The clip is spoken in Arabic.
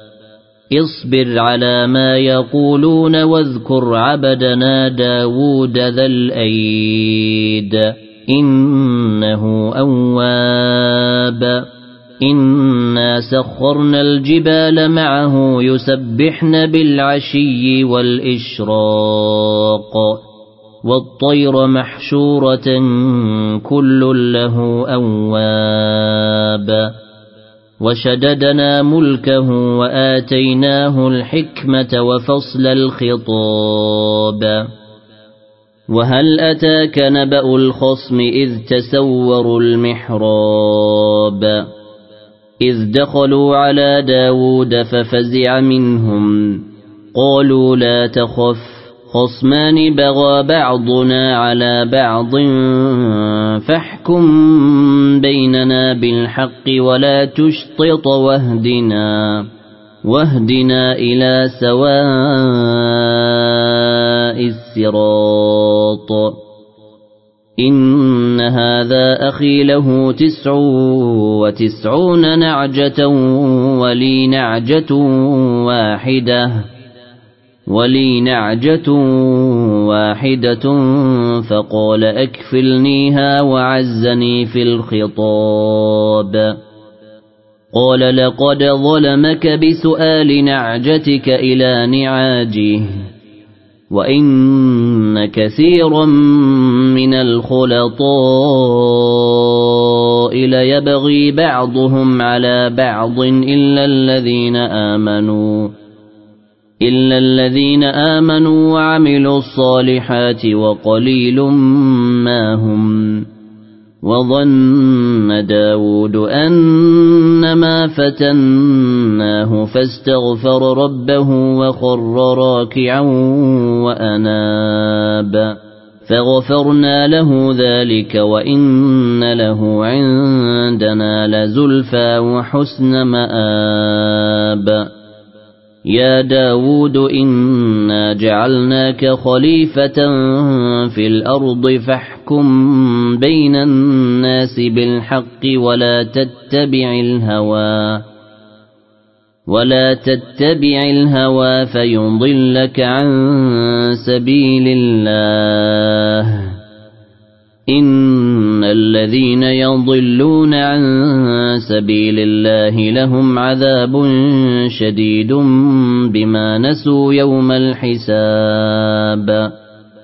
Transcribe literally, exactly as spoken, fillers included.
اصبر على ما يقولون واذكر عبدنا داود ذا الأيد إنه أواب إنا سخرنا الجبال معه يسبحن بالعشي والإشراق والطير محشورة كل له أواب وشددنا ملكه وآتيناه الحكمة وفصل الخطاب وهل أتاك نبأ الخصم إذ تسوروا المحراب إذ دخلوا على داود ففزع منهم قالوا لا تخف خصمان بغى بعضنا على بعض فاحكم بيننا بالحق ولا تشطط واهدنا واهدنا إلى سواء الصراط إن هذا أخي له تسع وتسعون نعجة ولي نعجة واحدة ولي نعجة واحدة فقال أكفلنيها وعزني في الخطاب قال لقد ظلمك بسؤال نعجتك إلى نعاجه وإن كثيرا من الخلطاء ليبغي بعضهم على بعض إلا الذين آمنوا إلا الذين آمنوا وعملوا الصالحات وقليل ما هم وظن داود أنما فتناه فاستغفر ربه وخر راكعا وأناب فغفرنا له ذلك وإن له عندنا لزلفى وحسن مآب يا داود إنا جعلناك خليفة في الأرض فاحكم بين الناس بالحق ولا تتبع الهوى ولا تتبع الهوى فيضلك عن سبيل الله إن الذين يضلون عن سبيل الله لهم عذاب شديد بما نسوا يوم الحساب